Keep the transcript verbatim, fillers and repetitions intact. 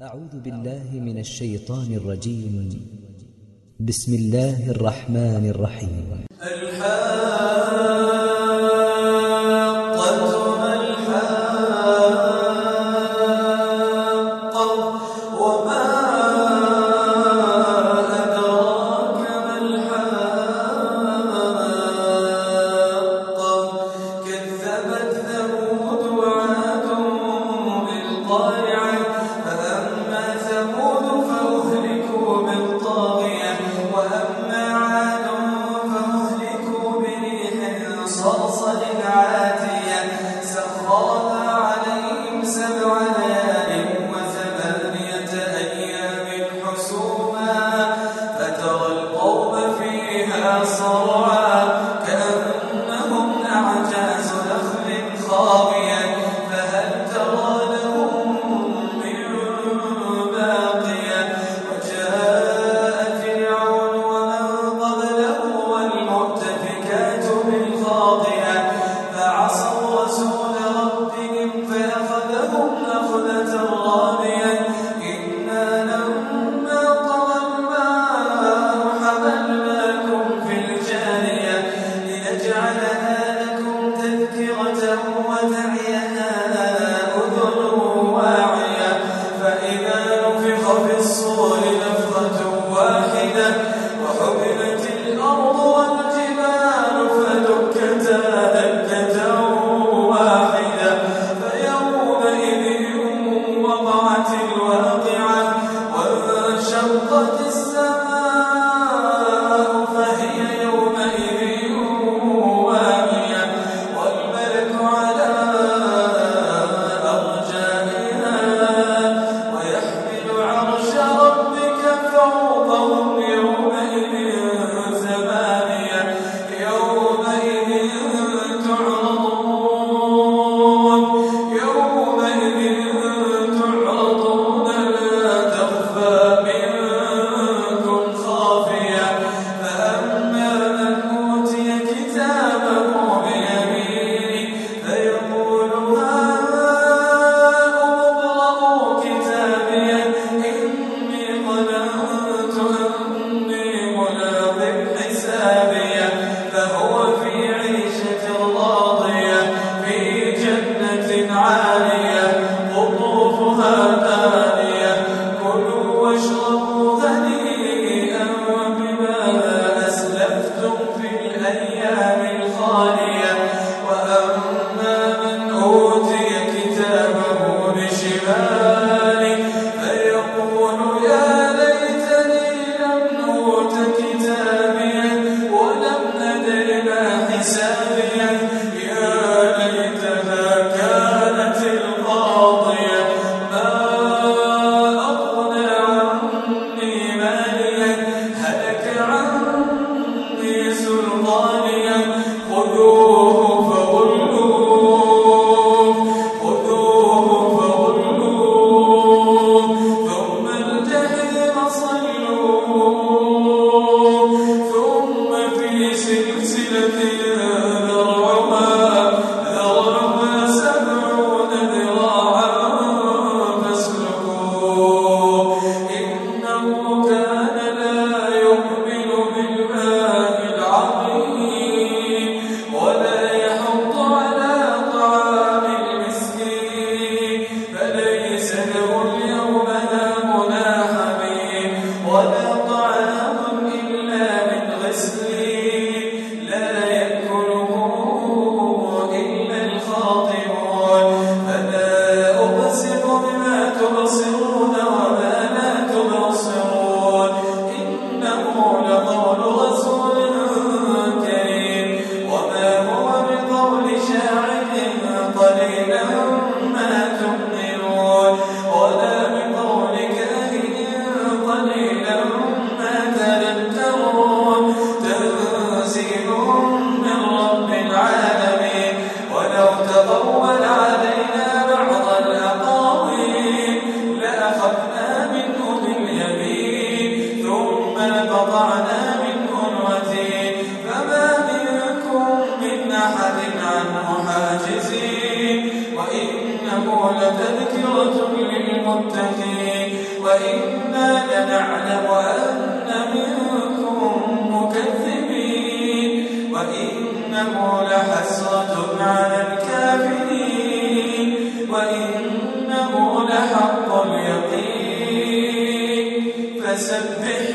أعوذ بالله من الشيطان الرجيم. بسم الله الرحمن الرحيم. الحاقة ما الحاقة وما أدراك ما الحاقة كذبت ثمود وعاد بالقارعة فأما ثمود فأهلكوا بالطاغية وأما عاد فأهلكوا بريح صرصر عاتية سخرها عليهم سبع ليال وثمانية أيام حسوما فترى القوم فيها صرعا كأنهم أعجاز نخل خاوية فهل ترى لهم من باقية وجاء فرعون ومن قبله والمؤتفكات بالخاطئة فعصوا رسول ربهم فأخذهم أخذة رابية إنا لما طغى الماء حملناكم في الجارية لنجعلها لكم تذكرة وتعيها أذن واعية فإذا نفخ في الصور نفخة واحدة وحملت الأرض والجبال فدكتا دكة واحدة فيومئذ وقعت الواقعة وانشقت السماء فهي يومئذ واهية والملك على أرجائها ويحمل عرش ربك فوقهم يومئذ ثمانية يومئذ تعرضون يومئذ تعرضون لا تخفى منكم خافية فأما من أوتي كتابه بيمينه فيقول هاؤم اقرءوا كتابيه إني ظننت أني ملاق حسابيه فهو في عيشة راضية في جنة عالية قطوفها دانية كلوا واشربوا هنيئا بما أسلفتم في الأيام الخالية وأما من أوتي كتابه بشماله فيقول يا ليتني لم أوت كتابيه ولم أدر ما حسابيه يا ليتها كانت القاضية ما أغنى عني ماليه هلك عني سلطانيه خذوه فغلوه خذوه فغلوه ثم الجحيم صلوه ثم في سلسلة ذرعها ذرعها سبعون ذراعا فاسلكوه إنه كان لا يؤمن بالله العظيم ولا يحض على طعام المسكين فليس له اليوم هاهنا حميم ولا طعام إلا من غسلين لا يأكله إلا الخاطئون فلا أقسم بما تبصرون وما لا تبصرون إنه لقول رسول كريم وما هو بقول شاعر قليلا ما تؤمنون ولا بقول كاهن قليلا ما تذكرون تنزيل من رب العالمين ولو تقول علينا بعض الأقاويل لأخذنا منه باليمين ثم لقطعنا منه الوتين فما منكم من أحد عنه حاجزين وإنه لتذكرة للمتقين وإنا لنعلم أن منكم مكذبين وإنه لحسرة على الكافرين وإنه لحق اليقين فسبح